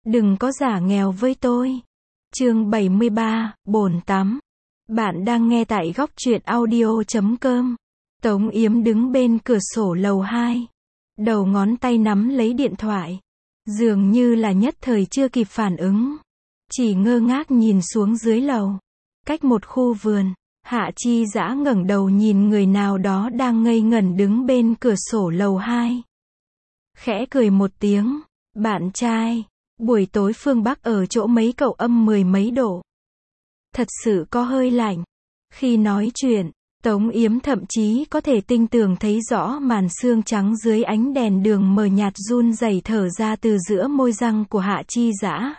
Đừng có giả nghèo với tôi. Chương 73, bồn tắm. Bạn đang nghe tại góc truyện audio.com. Tống Yếm đứng bên cửa sổ lầu 2. Đầu ngón tay nắm lấy điện thoại. Dường như là nhất thời chưa kịp phản ứng. Chỉ ngơ ngác nhìn xuống dưới lầu. Cách một khu vườn, Hạ Chi Dã ngẩng đầu nhìn người nào đó đang ngây ngẩn đứng bên cửa sổ lầu 2. Khẽ cười một tiếng. Bạn trai. Buổi tối phương Bắc ở chỗ mấy cậu âm 10 mấy độ. Thật sự có hơi lạnh. Khi nói chuyện, Tống Yếm thậm chí có thể tinh tường thấy rõ màn xương trắng dưới ánh đèn đường mờ nhạt run rẩy thở ra từ giữa môi răng của Hạ Chi Dã.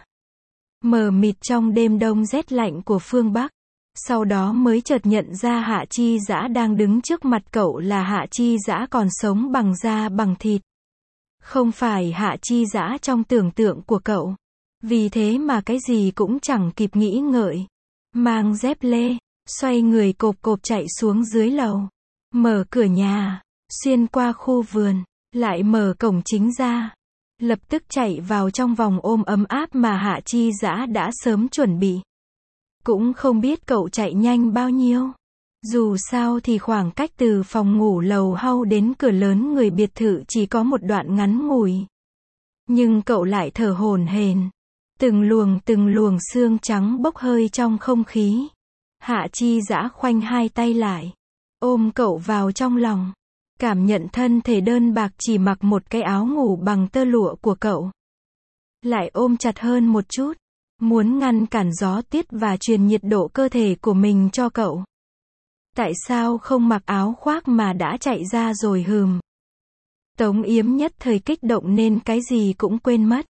Mờ mịt trong đêm đông rét lạnh của phương Bắc. Sau đó mới chợt nhận ra Hạ Chi Dã đang đứng trước mặt cậu là Hạ Chi Dã còn sống bằng da bằng thịt. Không phải Hạ Chi Dã trong tưởng tượng của cậu. Vì thế mà cái gì cũng chẳng kịp nghĩ ngợi. Mang dép lê, xoay người cộp cộp chạy xuống dưới lầu. Mở cửa nhà, xuyên qua khu vườn, lại mở cổng chính ra. Lập tức chạy vào trong vòng ôm ấm áp mà Hạ Chi Dã đã sớm chuẩn bị. Cũng không biết cậu chạy nhanh bao nhiêu. Dù sao thì khoảng cách từ phòng ngủ lầu hau đến cửa lớn người biệt thự chỉ có một đoạn ngắn ngủi. Nhưng cậu lại thở hổn hển. Từng luồng sương trắng bốc hơi trong không khí. Hạ Chi Dã khoanh hai tay lại. Ôm cậu vào trong lòng. Cảm nhận thân thể đơn bạc chỉ mặc một cái áo ngủ bằng tơ lụa của cậu. Lại ôm chặt hơn một chút. Muốn ngăn cản gió tiết và truyền nhiệt độ cơ thể của mình cho cậu. Tại sao không mặc áo khoác mà đã chạy ra rồi hừm. Tống Yếm nhất thời kích động nên cái gì cũng quên mất.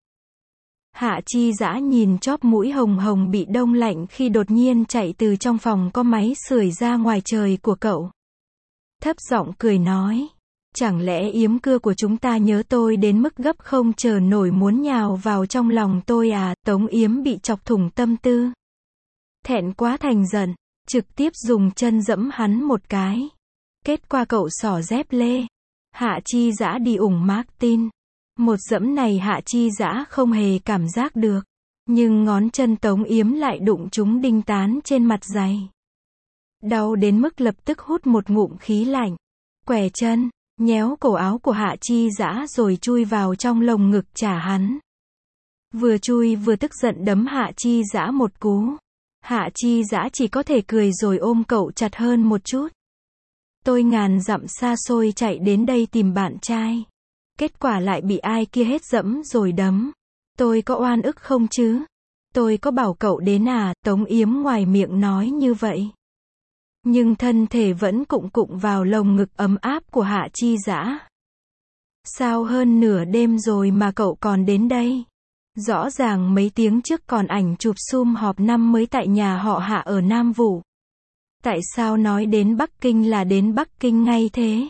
Hạ Chi Dã nhìn chóp mũi hồng hồng bị đông lạnh khi đột nhiên chạy từ trong phòng có máy sưởi ra ngoài trời của cậu. Thấp giọng cười nói. Chẳng lẽ Yếm cưa của chúng ta nhớ tôi đến mức gấp không chờ nổi muốn nhào vào trong lòng tôi à? Tống Yếm bị chọc thủng tâm tư. Thẹn quá thành giận. Trực tiếp dùng chân dẫm hắn một cái. Kết quả cậu xỏ dép lê. Hạ Chi Dã đi ủng Martin. Một dẫm này Hạ Chi Dã không hề cảm giác được. Nhưng ngón chân Tống Yếm lại đụng trúng đinh tán trên mặt giày. Đau đến mức lập tức hút một ngụm khí lạnh. Quẻ chân, nhéo cổ áo của Hạ Chi Dã rồi chui vào trong lồng ngực trả hắn. Vừa chui vừa tức giận đấm Hạ Chi Dã một cú. Hạ Chi Dã chỉ có thể cười rồi ôm cậu chặt hơn một chút. Tôi ngàn dặm xa xôi chạy đến đây tìm bạn trai. Kết quả lại bị ai kia hết dẫm rồi đấm. Tôi có oan ức không chứ? Tôi có bảo cậu đến à? Tống Yếm ngoài miệng nói như vậy. Nhưng thân thể vẫn cụng vào lồng ngực ấm áp của Hạ Chi Dã. Sao hơn nửa đêm rồi mà cậu còn đến đây? Rõ ràng mấy tiếng trước còn ảnh chụp sum họp năm mới tại nhà họ Hạ ở Nam Vũ. Tại sao nói đến Bắc Kinh là đến Bắc Kinh ngay thế?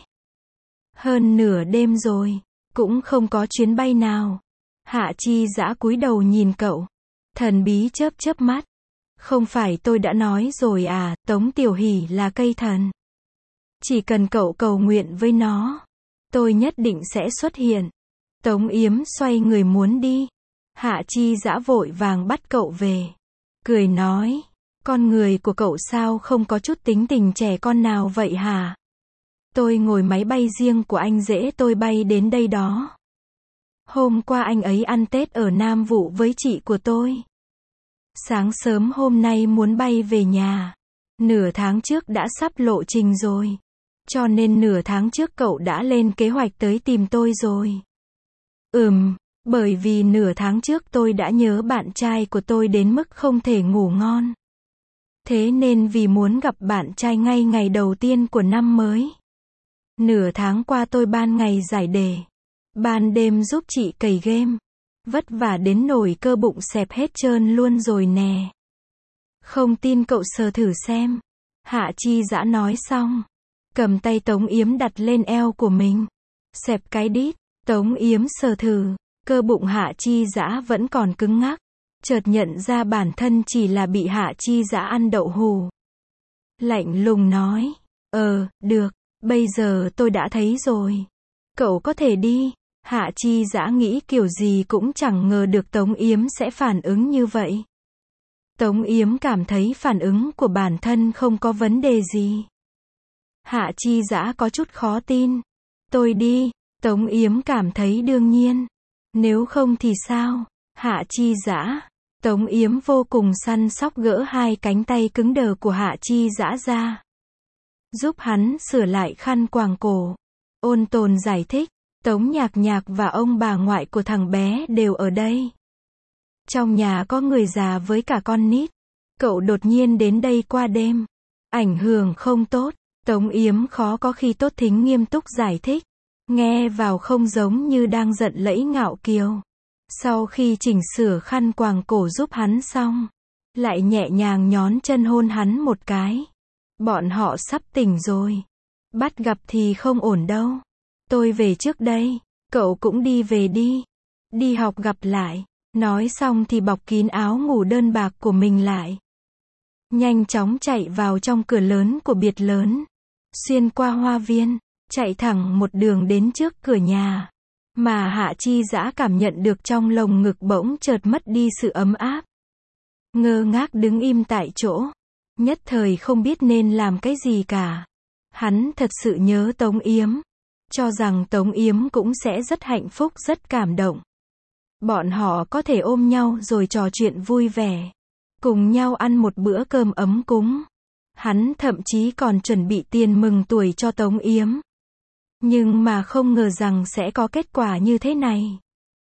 Hơn nửa đêm rồi, cũng không có chuyến bay nào. Hạ Chi Dã cúi đầu nhìn cậu. Thần bí chớp mắt. Không phải tôi đã nói rồi à, Tống Tiểu Hỷ là cây thần. Chỉ cần cậu cầu nguyện với nó, tôi nhất định sẽ xuất hiện. Tống Yếm xoay người muốn đi. Hạ Chi Dã vội vàng bắt cậu về. Cười nói, con người của cậu sao không có chút tính tình trẻ con nào vậy hả? Tôi ngồi máy bay riêng của anh dễ tôi bay đến đây đó. Hôm qua anh ấy ăn Tết ở Nam Vũ với chị của tôi. Sáng sớm hôm nay muốn bay về nhà. Nửa tháng trước đã sắp lộ trình rồi. Cho nên nửa tháng trước cậu đã lên kế hoạch tới tìm tôi rồi. Bởi vì nửa tháng trước tôi đã nhớ bạn trai của tôi đến mức không thể ngủ ngon. Thế nên vì muốn gặp bạn trai ngay ngày đầu tiên của năm mới. Nửa tháng qua tôi ban ngày giải đề. Ban đêm giúp chị cày game. Vất vả đến nổi cơ bụng xẹp hết trơn luôn rồi nè. Không tin cậu sờ thử xem. Hạ Chi Dã nói xong. Cầm tay Tống Yếm đặt lên eo của mình. Xẹp cái đít. Tống Yếm sờ thử. Cơ bụng Hạ Chi Dã vẫn còn cứng ngắc. Chợt nhận ra bản thân chỉ là bị Hạ Chi Dã ăn đậu hù. Lạnh lùng nói. Được, bây giờ tôi đã thấy rồi. Cậu có thể đi. Hạ Chi Dã nghĩ kiểu gì cũng chẳng ngờ được Tống Yếm sẽ phản ứng như vậy. Tống Yếm cảm thấy phản ứng của bản thân không có vấn đề gì. Hạ Chi Dã có chút khó tin. Tôi đi. Tống Yếm cảm thấy đương nhiên. Nếu không thì sao? Hạ Chi Dã. Tống Yếm vô cùng săn sóc gỡ hai cánh tay cứng đờ của Hạ Chi Dã ra. Giúp hắn sửa lại khăn quàng cổ. Ôn tồn giải thích. Tống Nhạc Nhạc và ông bà ngoại của thằng bé đều ở đây. Trong nhà có người già với cả con nít. Cậu đột nhiên đến đây qua đêm. Ảnh hưởng không tốt. Tống Yếm khó có khi tốt thính nghiêm túc giải thích. Nghe vào không giống như đang giận lẫy ngạo kiều. Sau khi chỉnh sửa khăn quàng cổ giúp hắn xong, lại nhẹ nhàng nhón chân hôn hắn một cái. Bọn họ sắp tỉnh rồi. Bắt gặp thì không ổn đâu. Tôi về trước đây. Cậu cũng đi về đi. Đi học gặp lại. Nói xong thì bọc kín áo ngủ đơn bạc của mình lại. Nhanh chóng chạy vào trong cửa lớn của biệt lớn. Xuyên qua hoa viên. Chạy thẳng một đường đến trước cửa nhà. Mà Hạ Chi Dã cảm nhận được trong lồng ngực bỗng chợt mất đi sự ấm áp. Ngơ ngác đứng im tại chỗ. Nhất thời không biết nên làm cái gì cả. Hắn thật sự nhớ Tống Yếm. Cho rằng Tống Yếm cũng sẽ rất hạnh phúc rất cảm động. Bọn họ có thể ôm nhau rồi trò chuyện vui vẻ. Cùng nhau ăn một bữa cơm ấm cúng. Hắn thậm chí còn chuẩn bị tiền mừng tuổi cho Tống Yếm. Nhưng mà không ngờ rằng sẽ có kết quả như thế này.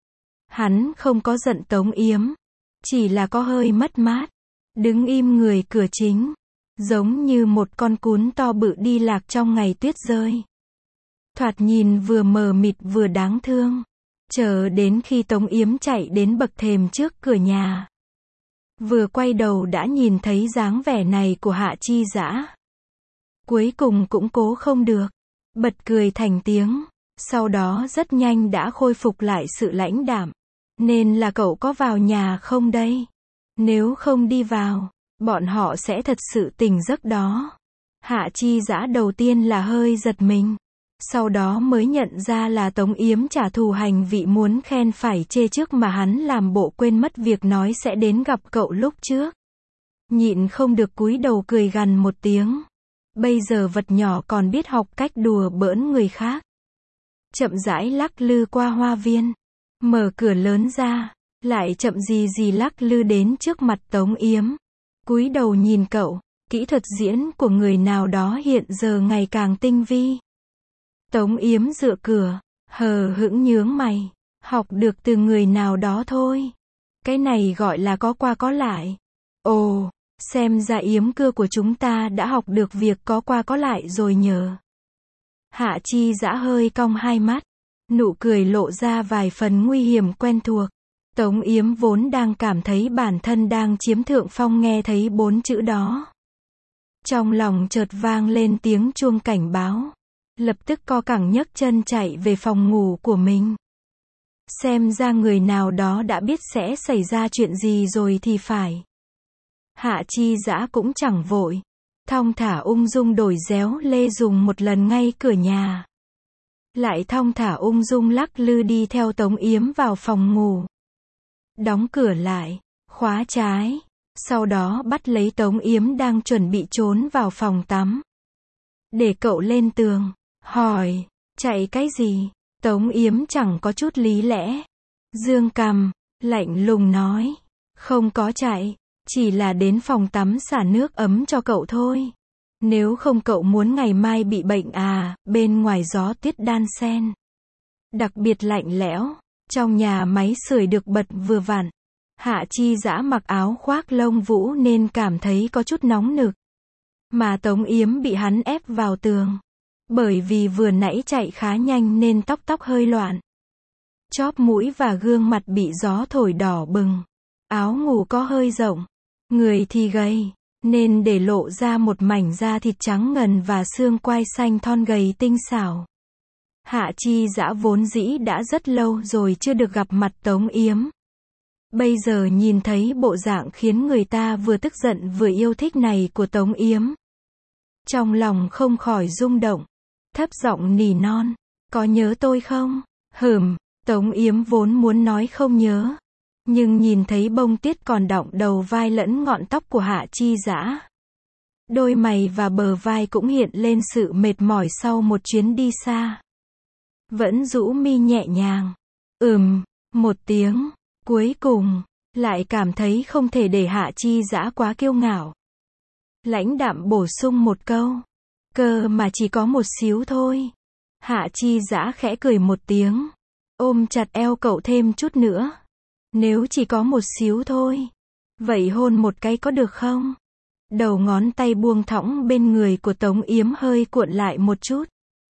Hắn không có giận Tống Yếm. Chỉ là có hơi mất mát. Đứng im người cửa chính. Giống như một con cún to bự đi lạc trong ngày tuyết rơi. Thoạt nhìn vừa mờ mịt vừa đáng thương. Chờ đến khi Tống Yếm chạy đến bậc thềm trước cửa nhà. Vừa quay đầu đã nhìn thấy dáng vẻ này của Hạ Chi Dã. Cuối cùng cũng cố không được. Bật cười thành tiếng. Sau đó rất nhanh đã khôi phục lại sự lãnh đạm. Nên là cậu có vào nhà không đây? Nếu không đi vào, bọn họ sẽ thật sự tỉnh giấc đó. Hạ Chi Dã đầu tiên là hơi giật mình. Sau đó mới nhận ra là Tống Yếm trả thù hành vị muốn khen phải chê trước mà hắn làm bộ quên mất việc nói sẽ đến gặp cậu lúc trước. Nhịn không được cúi đầu cười gằn một tiếng. Bây giờ vật nhỏ còn biết học cách đùa bỡn người khác. Chậm rãi lắc lư qua hoa viên. Mở cửa lớn ra. Lại chậm gì lắc lư đến trước mặt Tống Yếm. Cúi đầu nhìn cậu. Kỹ thuật diễn của người nào đó hiện giờ ngày càng tinh vi. Tống Yếm dựa cửa. Hờ hững nhướng mày. Học được từ người nào đó thôi. Cái này gọi là có qua có lại. Ồ. Xem ra Yếm cưa của chúng ta đã học được việc có qua có lại rồi nhờ. Hạ Chi Dã hơi cong hai mắt. Nụ cười lộ ra vài phần nguy hiểm quen thuộc. Tống Yếm vốn đang cảm thấy bản thân đang chiếm thượng phong nghe thấy 4 chữ đó. Trong lòng chợt vang lên tiếng chuông cảnh báo. Lập tức co cẳng nhấc chân chạy về phòng ngủ của mình. Xem ra người nào đó đã biết sẽ xảy ra chuyện gì rồi thì phải. Hạ Chi Dã cũng chẳng vội. Thong thả ung dung đổi réo lê dùng một lần ngay cửa nhà. Lại thong thả ung dung lắc lư đi theo Tống Yếm vào phòng ngủ. Đóng cửa lại, khóa trái. Sau đó bắt lấy Tống Yếm đang chuẩn bị trốn vào phòng tắm. Để cậu lên tường. Hỏi, chạy cái gì? Tống Yếm chẳng có chút lý lẽ. Dương cằm, lạnh lùng nói. Không có chạy. Chỉ là đến phòng tắm xả nước ấm cho cậu thôi. Nếu không cậu muốn ngày mai bị bệnh à, bên ngoài gió tuyết đan xen. Đặc biệt lạnh lẽo, trong nhà máy sưởi được bật vừa vặn. Hạ Chi Dã mặc áo khoác lông vũ nên cảm thấy có chút nóng nực. Mà Tống Yếm bị hắn ép vào tường. Bởi vì vừa nãy chạy khá nhanh nên tóc hơi loạn. Chóp mũi và gương mặt bị gió thổi đỏ bừng. Áo ngủ có hơi rộng. Người thì gầy, nên để lộ ra một mảnh da thịt trắng ngần và xương quai xanh thon gầy tinh xảo. Hạ Chi Dã vốn dĩ đã rất lâu rồi chưa được gặp mặt Tống Yếm. Bây giờ nhìn thấy bộ dạng khiến người ta vừa tức giận vừa yêu thích này của Tống Yếm. Trong lòng không khỏi rung động. Thấp giọng nỉ non. Có nhớ tôi không? Tống Yếm vốn muốn nói không nhớ, nhưng nhìn thấy bông tuyết còn đọng đầu vai lẫn ngọn tóc của Hạ Chi Dã. Đôi mày và bờ vai cũng hiện lên sự mệt mỏi sau một chuyến đi xa. Vẫn rũ mi nhẹ nhàng. Một tiếng. Cuối cùng, lại cảm thấy không thể để Hạ Chi Dã quá kiêu ngạo. Lãnh đạm bổ sung một câu. Cơ mà chỉ có một xíu thôi. Hạ Chi Dã khẽ cười một tiếng. Ôm chặt eo cậu thêm chút nữa. Nếu chỉ có một xíu thôi. Vậy hôn một cái có được không? Đầu ngón tay buông thõng bên người của Tống Yếm hơi cuộn lại một chút.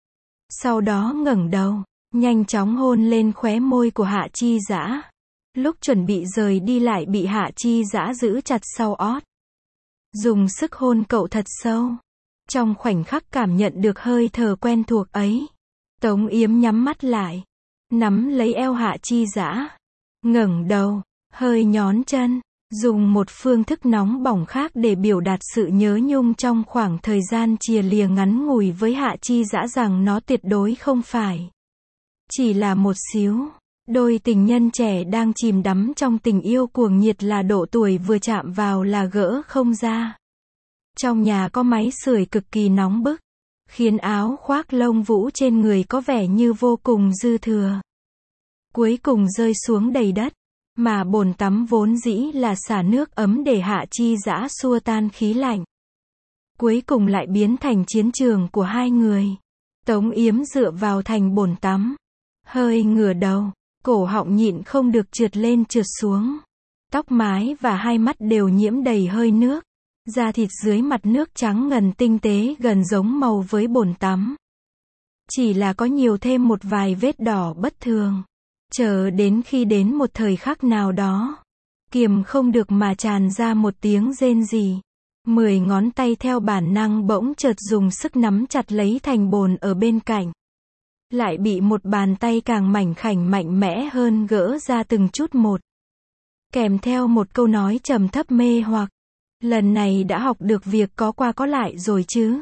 Sau đó ngẩng đầu, nhanh chóng hôn lên khóe môi của Hạ Chi Dã. Lúc chuẩn bị rời đi lại bị Hạ Chi Dã giữ chặt sau ót. Dùng sức hôn cậu thật sâu. Trong khoảnh khắc cảm nhận được hơi thở quen thuộc ấy, Tống Yếm nhắm mắt lại, nắm lấy eo Hạ Chi Dã, ngẩng đầu, hơi nhón chân, dùng một phương thức nóng bỏng khác để biểu đạt sự nhớ nhung trong khoảng thời gian chìa lìa ngắn ngủi với Hạ Chi Dã rằng nó tuyệt đối không phải chỉ là một xíu. Đôi tình nhân trẻ đang chìm đắm trong tình yêu cuồng nhiệt là độ tuổi vừa chạm vào là gỡ không ra. Trong nhà có máy sưởi cực kỳ nóng bức, khiến áo khoác lông vũ trên người có vẻ như vô cùng dư thừa. Cuối cùng rơi xuống đầy đất, mà bồn tắm vốn dĩ là xả nước ấm để Hạ Chi Dã xua tan khí lạnh. Cuối cùng lại biến thành chiến trường của hai người. Tống Yếm dựa vào thành bồn tắm, hơi ngửa đầu, cổ họng nhịn không được trượt lên trượt xuống. Tóc mái và hai mắt đều nhiễm đầy hơi nước. Da thịt dưới mặt nước trắng ngần tinh tế gần giống màu với bồn tắm. Chỉ là có nhiều thêm một vài vết đỏ bất thường. Chờ đến khi đến một thời khắc nào đó, kiềm không được mà tràn ra một tiếng rên rỉ. 10 ngón tay theo bản năng bỗng chợt dùng sức nắm chặt lấy thành bồn ở bên cạnh. Lại bị một bàn tay càng mảnh khảnh mạnh mẽ hơn gỡ ra từng chút một. Kèm theo một câu nói trầm thấp mê hoặc. Lần này đã học được việc có qua có lại rồi chứ.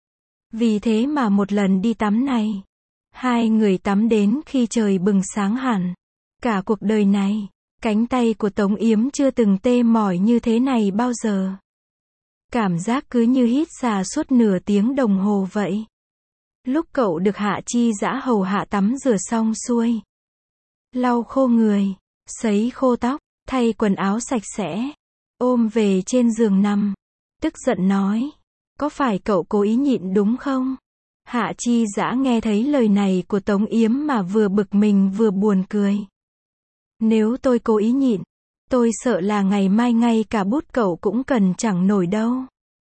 Vì thế mà một lần đi tắm này, hai người tắm đến khi trời bừng sáng hẳn. Cả cuộc đời này, cánh tay của Tống Yếm chưa từng tê mỏi như thế này bao giờ. Cảm giác cứ như hít xà suốt nửa tiếng đồng hồ vậy. Lúc cậu được Hạ Chi Dã hầu hạ tắm rửa xong xuôi, lau khô người, sấy khô tóc, thay quần áo sạch sẽ, ôm về trên giường nằm, tức giận nói, có phải cậu cố ý nhịn đúng không? Hạ Chi Dã nghe thấy lời này của Tống Yếm mà vừa bực mình vừa buồn cười. Nếu tôi cố ý nhịn, tôi sợ là ngày mai ngay cả bút cậu cũng cần chẳng nổi đâu.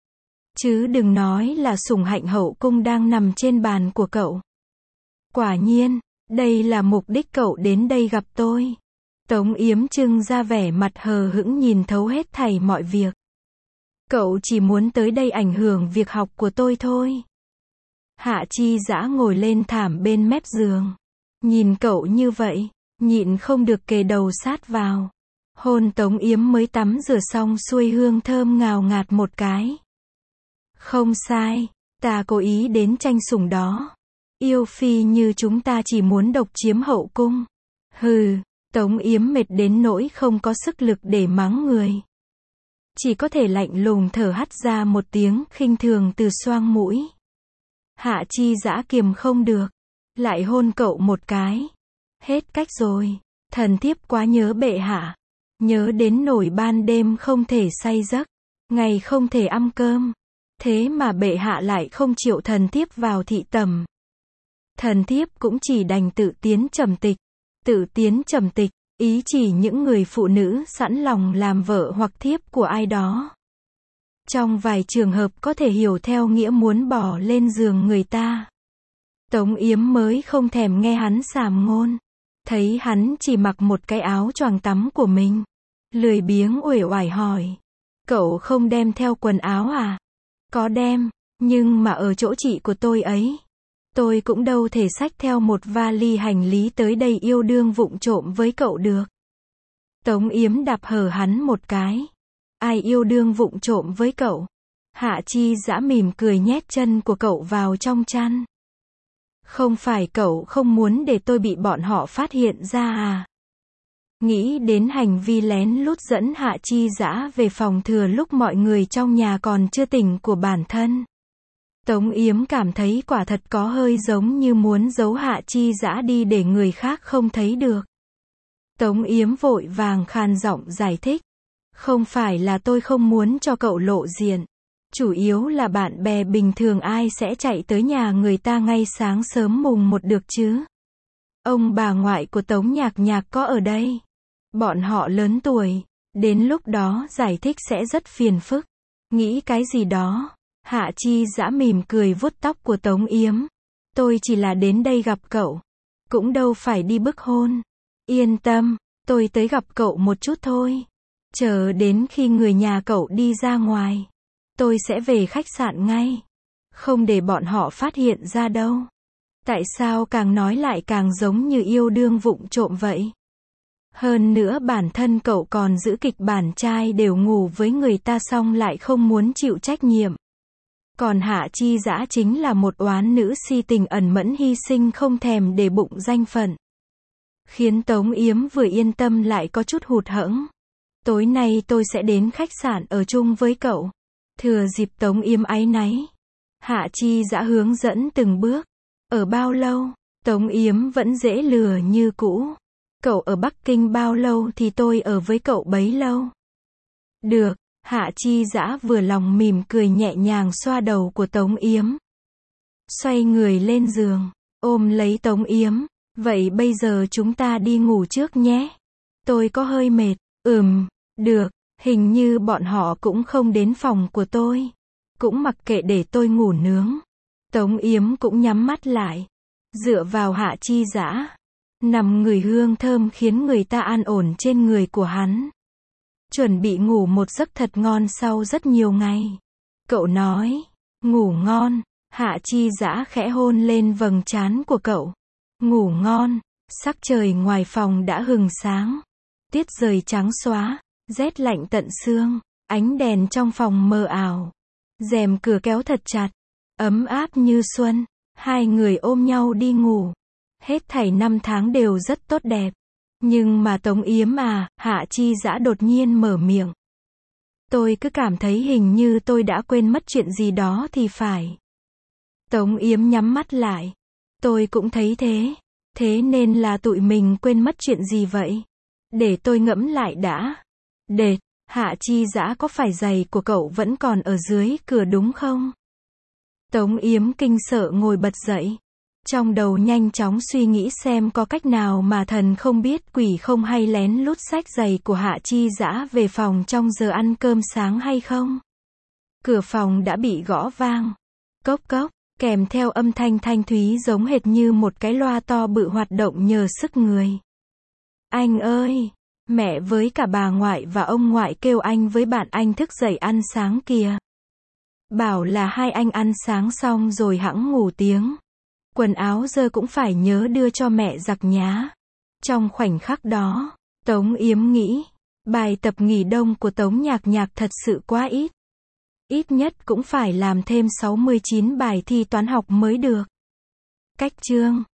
Chứ đừng nói là sủng hạnh hậu cung đang nằm trên bàn của cậu. Quả nhiên, đây là mục đích cậu đến đây gặp tôi. Tống Yếm trưng ra vẻ mặt hờ hững nhìn thấu hết thảy mọi việc. Cậu chỉ muốn tới đây ảnh hưởng việc học của tôi thôi. Hạ Chi Dã ngồi lên thảm bên mép giường. Nhìn cậu như vậy, nhịn không được kề đầu sát vào. Hôn Tống Yếm mới tắm rửa xong xuôi hương thơm ngào ngạt một cái. Không sai, ta cố ý đến tranh sủng đó. Yêu phi như chúng ta chỉ muốn độc chiếm hậu cung. Hừ, Tống Yếm mệt đến nỗi không có sức lực để mắng người. Chỉ có thể lạnh lùng thở hắt ra một tiếng khinh thường từ xoang mũi. Hạ Chi Dã kiềm không được, lại hôn cậu một cái. Hết cách rồi, thần thiếp quá nhớ bệ hạ. Nhớ đến nỗi ban đêm không thể say giấc, ngày không thể ăn cơm. Thế mà bệ hạ lại không chịu thần thiếp vào thị tầm. Thần thiếp cũng chỉ đành tự tiến trầm tịch. Tự tiến trầm tịch, ý chỉ những người phụ nữ sẵn lòng làm vợ hoặc thiếp của ai đó. Trong vài trường hợp có thể hiểu theo nghĩa muốn bỏ lên giường người ta. Tống Yếm mới không thèm nghe hắn sàm ngôn. Thấy hắn chỉ mặc một cái áo choàng tắm của mình. Lười biếng uể oải hỏi. Cậu không đem theo quần áo à? Có đem, nhưng mà ở chỗ chị của tôi ấy. Tôi cũng đâu thể xách theo một vali hành lý tới đây yêu đương vụng trộm với cậu được. Tống Yếm đạp hở hắn một cái. Ai yêu đương vụng trộm với cậu? Hạ Chi Dã mỉm cười nhét chân của cậu vào trong chăn. Không phải cậu không muốn để tôi bị bọn họ phát hiện ra à? Nghĩ đến hành vi lén lút dẫn Hạ Chi Dã về phòng thừa lúc mọi người trong nhà còn chưa tỉnh của bản thân. Tống Yếm cảm thấy quả thật có hơi giống như muốn giấu Hạ Chi Dã đi để người khác không thấy được. Tống Yếm vội vàng khàn giọng giải thích. Không phải là tôi không muốn cho cậu lộ diện. Chủ yếu là bạn bè bình thường ai sẽ chạy tới nhà người ta ngay sáng sớm mùng 1 được chứ. Ông bà ngoại của Tống Nhạc Nhạc có ở đây. Bọn họ lớn tuổi. Đến lúc đó giải thích sẽ rất phiền phức. Nghĩ cái gì đó. Hạ Chi Dã mỉm cười vuốt tóc của Tống Yếm. Tôi chỉ là đến đây gặp cậu. Cũng đâu phải đi bức hôn. Yên tâm, tôi tới gặp cậu một chút thôi. Chờ đến khi người nhà cậu đi ra ngoài. Tôi sẽ về khách sạn ngay. Không để bọn họ phát hiện ra đâu. Tại sao càng nói lại càng giống như yêu đương vụng trộm vậy? Hơn nữa bản thân cậu còn giữ kịch bản trai đều ngủ với người ta xong lại không muốn chịu trách nhiệm. Còn Hạ Chi Dã chính là một oán nữ si tình ẩn mẫn hy sinh không thèm để bụng danh phận. Khiến Tống Yếm vừa yên tâm lại có chút hụt hẫng. Tối nay tôi sẽ đến khách sạn ở chung với cậu. Thừa dịp Tống Yếm áy náy. Hạ Chi Dã hướng dẫn từng bước. Ở bao lâu? Tống Yếm vẫn dễ lừa như cũ. Cậu ở Bắc Kinh bao lâu thì tôi ở với cậu bấy lâu. Được, Hạ Chi Dã vừa lòng mỉm cười nhẹ nhàng xoa đầu của Tống Yếm. Xoay người lên giường, ôm lấy Tống Yếm. Vậy bây giờ chúng ta đi ngủ trước nhé. Tôi có hơi mệt. Được, hình như bọn họ cũng không đến phòng của tôi. Cũng mặc kệ để tôi ngủ nướng. Tống Yếm cũng nhắm mắt lại. Dựa vào Hạ Chi Dã. Nằm ngửi hương thơm khiến người ta an ổn trên người của hắn. Chuẩn bị ngủ một giấc thật ngon sau rất nhiều ngày. Cậu nói, ngủ ngon. Hạ Chi Dã khẽ hôn lên vầng trán của cậu. Ngủ ngon. Sắc trời ngoài phòng đã hừng sáng. Tiết trời trắng xóa, rét lạnh tận xương. Ánh đèn trong phòng mờ ảo. Rèm cửa kéo thật chặt. Ấm áp như xuân. Hai người ôm nhau đi ngủ. Hết thảy 5 tháng đều rất tốt đẹp. Nhưng mà Tống Yếm à, Hạ Chi Dã đột nhiên mở miệng. Tôi cứ cảm thấy hình như tôi đã quên mất chuyện gì đó thì phải. Tống Yếm nhắm mắt lại. Tôi cũng thấy thế. Thế nên là tụi mình quên mất chuyện gì vậy? Để tôi ngẫm lại đã. Đệt, Hạ Chi Dã có phải giày của cậu vẫn còn ở dưới cửa đúng không? Tống Yếm kinh sợ ngồi bật dậy. Trong đầu nhanh chóng suy nghĩ xem có cách nào mà thần không biết quỷ không hay lén lút xách giày của Hạ Chi Dã về phòng trong giờ ăn cơm sáng hay không. Cửa phòng đã bị gõ vang. Cốc cốc, kèm theo âm thanh thanh thúy giống hệt như một cái loa to bự hoạt động nhờ sức người. Anh ơi, mẹ với cả bà ngoại và ông ngoại kêu anh với bạn anh thức dậy ăn sáng kìa. Bảo là hai anh ăn sáng xong rồi hẵng ngủ tiếng. Quần áo dơ cũng phải nhớ đưa cho mẹ giặt nhá. Trong khoảnh khắc đó, Tống Yếm nghĩ, bài tập nghỉ đông của Tống Nhạc Nhạc thật sự quá ít. Ít nhất cũng phải làm thêm 69 bài thi toán học mới được. Cách chương